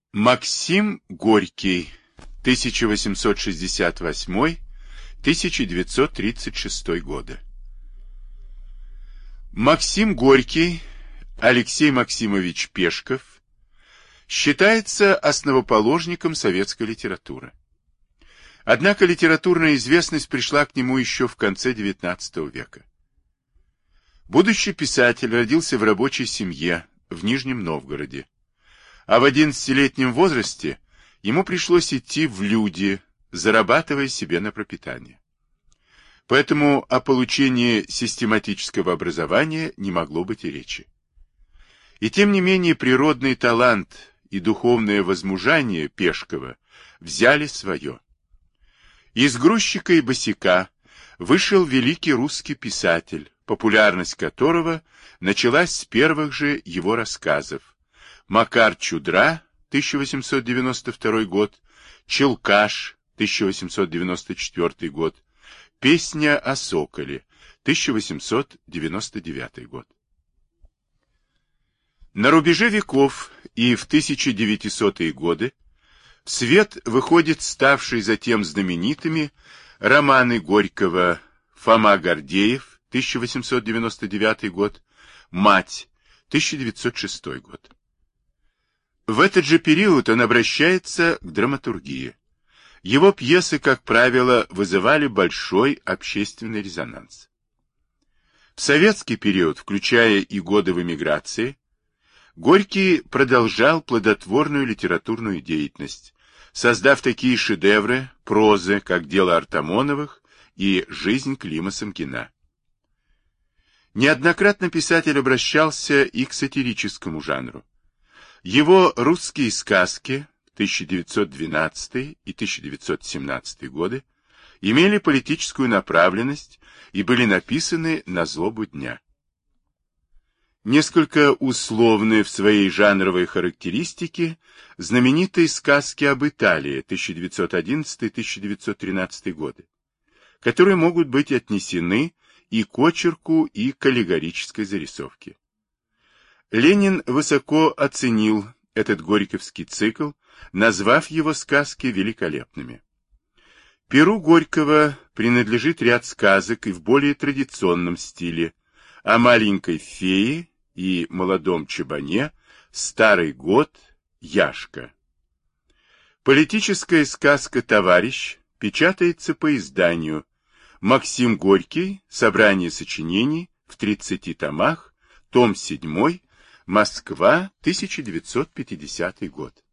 Максим Горький, 1868-1936 годы. Максим Горький, Алексей Максимович Пешков, считается основоположником советской литературы. Однако литературная известность пришла к нему еще в конце XIX века. Будущий писатель родился в рабочей семье в Нижнем Новгороде, а в 11-летнем возрасте ему пришлось идти в люди, зарабатывая себе на пропитание. Поэтому о получении систематического образования не могло быть и речи. И тем не менее природный талант и духовное возмужание Пешкова взяли свое. Из грузчика и босяка вышел великий русский писатель, популярность которого началась с первых же его рассказов: Макар Чудра, 1892 год, Челкаш, 1894 год, Песня о соколе, 1899 год. На рубеже веков и в 1900-е годы в свет выходят ставшие затем знаменитыми романы Горького «Фома Гордеев», 1899 год, «Мать», 1906 год. В этот же период он обращается к драматургии. Его пьесы, как правило, вызывали большой общественный резонанс. В советский период, включая и годы в эмиграции, Горький продолжал плодотворную литературную деятельность, создав такие шедевры прозы, как «Дело Артамоновых» и «Жизнь Клима Самкина». Неоднократно писатель обращался и к сатирическому жанру. Его «Русские сказки» 1912 и 1917 годы имели политическую направленность и были написаны на злобу дня. Несколько условны в своей жанровой характеристике знаменитые сказки об Италии 1911-1913 годы, которые могут быть отнесены и к очерку, и к аллегорической зарисовке. Ленин высоко оценил этот горьковский цикл, назвав его сказки великолепными. Перу Горького принадлежит ряд сказок и в более традиционном стиле о маленькой фее и молодом чабане, старый год, Яшка. Политическая сказка «Товарищ» печатается по изданию Максим Горький, собрание сочинений в 30 томах, том 7, Москва, 1950 год.